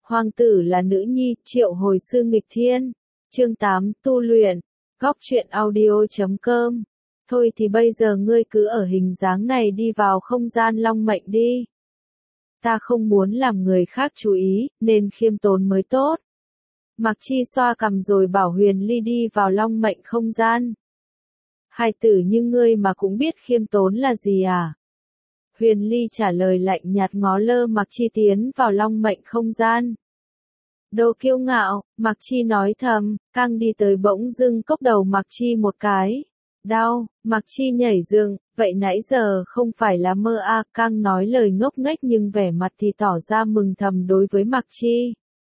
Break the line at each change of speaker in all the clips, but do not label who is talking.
Hoàng tử là nữ nhi, triệu hồi sư nghịch thiên. Chương 8, tu luyện. Góc truyện audio.com. Thôi thì bây giờ ngươi cứ ở hình dáng này đi vào không gian long mệnh đi. Ta không muốn làm người khác chú ý, nên khiêm tốn mới tốt. Mạc Chi xoa cằm rồi bảo Huyền Ly đi vào long mệnh không gian. Hài tử như ngươi mà cũng biết khiêm tốn là gì à? Huyền Ly trả lời lạnh nhạt ngó lơ Mạc Chi tiến vào long mệnh không gian. Đồ kiêu ngạo, Mạc Chi nói thầm, Cang đi tới bỗng dưng cốc đầu Mạc Chi một cái. Đau, Mạc Chi nhảy dựng, vậy nãy giờ không phải là mơ à, Cang nói lời ngốc nghếch nhưng vẻ mặt thì tỏ ra mừng thầm đối với Mạc Chi.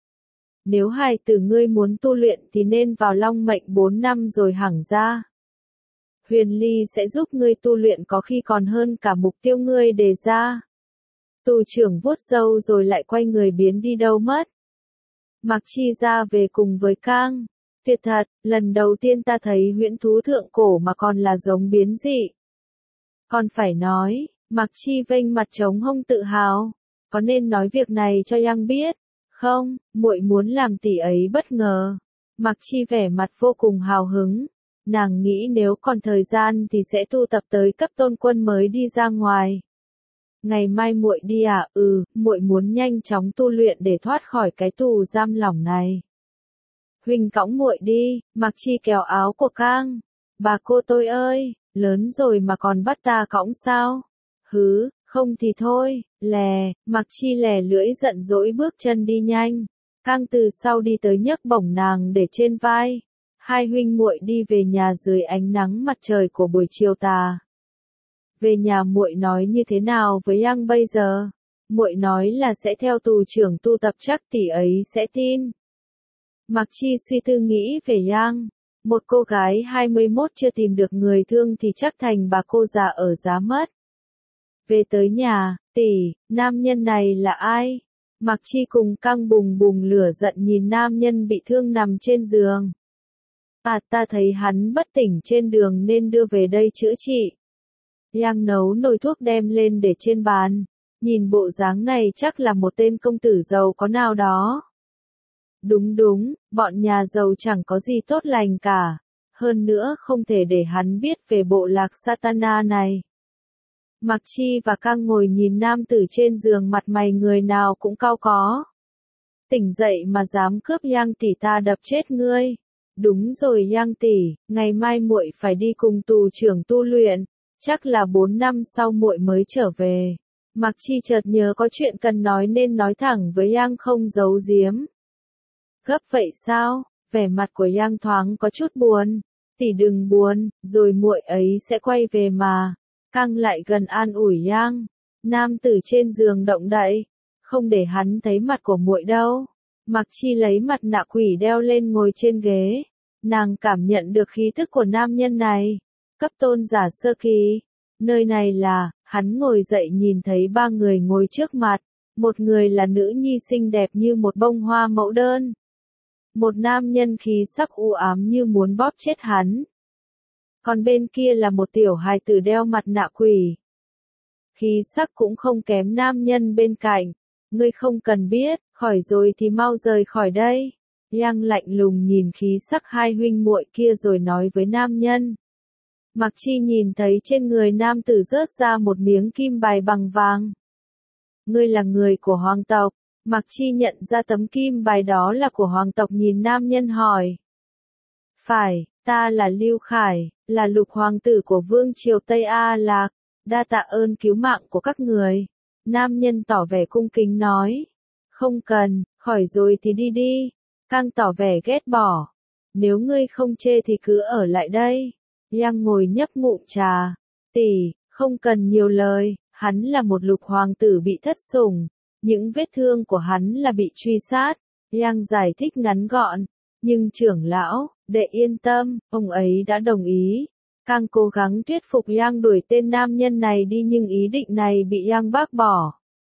Nếu hài tử ngươi muốn tu luyện thì nên vào long mệnh 4 năm rồi hẳn ra. Huyền Ly sẽ giúp ngươi tu luyện có khi còn hơn cả mục tiêu ngươi đề ra. Tù trưởng vuốt râu rồi lại quay người biến đi đâu mất. Mạc Chi ra về cùng với Cang. Tuyệt thật, lần đầu tiên ta thấy huyễn thú thượng cổ mà còn là giống biến dị. Còn phải nói, Mạc Chi vênh mặt trống hông tự hào. Có nên nói việc này cho Yang biết? Không, muội muốn làm tỷ ấy bất ngờ. Mạc Chi vẻ mặt vô cùng hào hứng. Nàng nghĩ nếu còn thời gian thì sẽ tu tập tới cấp tôn quân mới đi ra ngoài. Ngày mai muội đi à? Muội muốn nhanh chóng tu luyện để thoát khỏi cái tù giam lỏng này. Huynh cõng muội đi, Mạc Chi kéo áo của Cang. Bà cô tôi ơi, lớn rồi mà còn bắt ta cõng sao? Không thì thôi, Mạc Chi lè lưỡi giận dỗi bước chân đi nhanh. Cang từ sau đi tới nhấc bổng nàng để trên vai. Hai huynh muội đi về nhà dưới ánh nắng mặt trời của buổi chiều tà. Về nhà muội nói như thế nào với Yang bây giờ? Muội nói là sẽ theo tù trưởng tu tập, chắc tỷ ấy sẽ tin. Mạc Chi suy tư nghĩ về Yang. Một cô gái 21 chưa tìm được người thương thì chắc thành bà cô già ở giá mất. Về tới nhà, tỷ, nam nhân này là ai? Mạc Chi cùng Cang bùng bùng lửa giận nhìn nam nhân bị thương nằm trên giường. Ta thấy hắn bất tỉnh trên đường nên đưa về đây chữa trị. Yang nấu nồi thuốc đem lên để trên bàn. Nhìn bộ dáng này chắc là một tên công tử giàu có nào đó. Đúng, bọn nhà giàu chẳng có gì tốt lành cả. Hơn nữa không thể để hắn biết về bộ lạc Satana này. Mạc Chi và Cang ngồi nhìn nam tử trên giường, mặt mày người nào cũng cau có. Tỉnh dậy mà dám cướp Yang tỷ, ta đập chết ngươi. Đúng rồi Yang tỷ, ngày mai muội phải đi cùng tù trưởng tu luyện, chắc là 4 năm sau muội mới trở về. Mạc Chi chợt nhớ có chuyện cần nói nên nói thẳng với Yang không giấu giếm. Gấp vậy sao? Vẻ mặt của Yang thoáng có chút buồn. Tỷ đừng buồn, rồi muội ấy sẽ quay về mà. Cang lại gần an ủi Yang. Nam tử trên giường động đậy, không để hắn thấy mặt của muội đâu. Mạc Chi lấy mặt nạ quỷ đeo lên ngồi trên ghế. Nàng cảm nhận được khí tức của nam nhân này. Cấp tôn giả sơ kỳ. Nơi này là, hắn ngồi dậy nhìn thấy ba người ngồi trước mặt. Một người là nữ nhi xinh đẹp như một bông hoa mẫu đơn. Một nam nhân khí sắc u ám như muốn bóp chết hắn. Còn bên kia là một tiểu hài tử đeo mặt nạ quỷ. Khí sắc cũng không kém nam nhân bên cạnh. Ngươi không cần biết, khỏi rồi thì mau rời khỏi đây. Yang lạnh lùng nhìn khí sắc hai huynh muội kia rồi nói với nam nhân. Mạc Chi nhìn thấy trên người nam tử rớt ra một miếng kim bài bằng vàng. Ngươi là người của hoàng tộc. Mạc Chi nhận ra tấm kim bài đó là của hoàng tộc, nhìn nam nhân hỏi. Phải, ta là Lưu Khải, là lục hoàng tử của vương triều Tây A Lạc. Đa tạ ơn cứu mạng của các người. Nam nhân tỏ vẻ cung kính nói. Không cần, khỏi rồi thì đi đi. Cang tỏ vẻ ghét bỏ. Nếu ngươi không chê thì cứ ở lại đây. Yang ngồi nhấp ngụm trà. Tỷ, không cần nhiều lời, hắn là một lục hoàng tử bị thất sủng. Những vết thương của hắn là bị truy sát. Yang giải thích ngắn gọn. Nhưng trưởng lão, đệ yên tâm, ông ấy đã đồng ý. Cang cố gắng thuyết phục Yang đuổi tên nam nhân này đi nhưng ý định này bị Yang bác bỏ.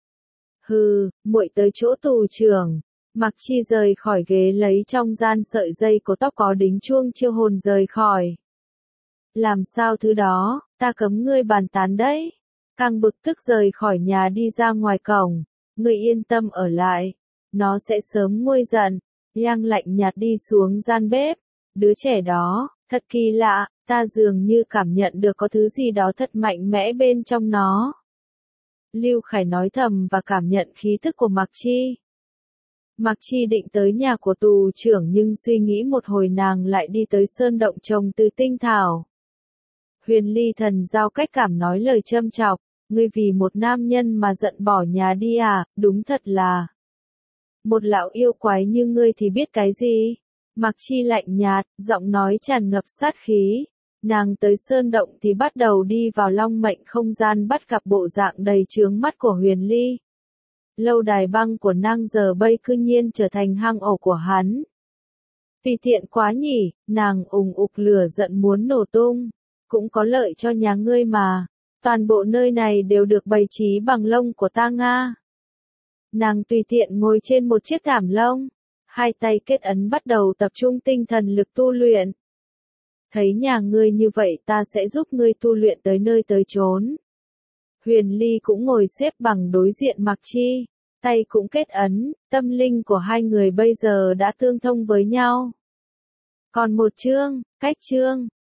Muội tới chỗ tù trưởng. Mạc Chi rời khỏi ghế lấy trong gian sợi dây của tóc có đính chuông chiêu hồn rời khỏi. Làm sao thứ đó, ta cấm ngươi bàn tán đấy. Cang bực tức rời khỏi nhà đi ra ngoài cổng. Ngươi yên tâm ở lại. nó sẽ sớm nguôi giận. Yang lạnh nhạt đi xuống gian bếp. Đứa trẻ đó, thật kỳ lạ, ta dường như cảm nhận được có thứ gì đó thật mạnh mẽ bên trong nó. Lưu Khải nói thầm và cảm nhận khí thức của Mạc Chi. Mạc Chi định tới nhà của tù trưởng nhưng suy nghĩ một hồi nàng lại đi tới sơn động trồng từ tinh thảo. Huyền Ly thần giao cách cảm nói lời châm chọc, ngươi vì một nam nhân mà giận bỏ nhà đi à, đúng thật là. Một lão yêu quái như ngươi thì biết cái gì? Mạc Chi lạnh nhạt, giọng nói tràn ngập sát khí. Nàng tới sơn động thì bắt đầu đi vào long mệnh không gian bắt gặp bộ dạng đầy chướng mắt của Huyền Ly. Lâu đài băng của nàng giờ bây cư nhiên trở thành hang ổ của hắn. Vì tiện quá nhỉ, nàng ùng ục lửa giận muốn nổ tung. Cũng có lợi cho nhà ngươi mà. Toàn bộ nơi này đều được bày trí bằng lông của ta Nga. Nàng tùy tiện ngồi trên một chiếc thảm lông. Hai tay kết ấn bắt đầu tập trung tinh thần lực tu luyện. Thấy nhà ngươi như vậy ta sẽ giúp ngươi tu luyện tới nơi tới chốn. Huyền Ly cũng ngồi xếp bằng đối diện Mạc Chi. Tay cũng kết ấn, tâm linh của hai người bây giờ đã tương thông với nhau. Còn một chương, cách chương.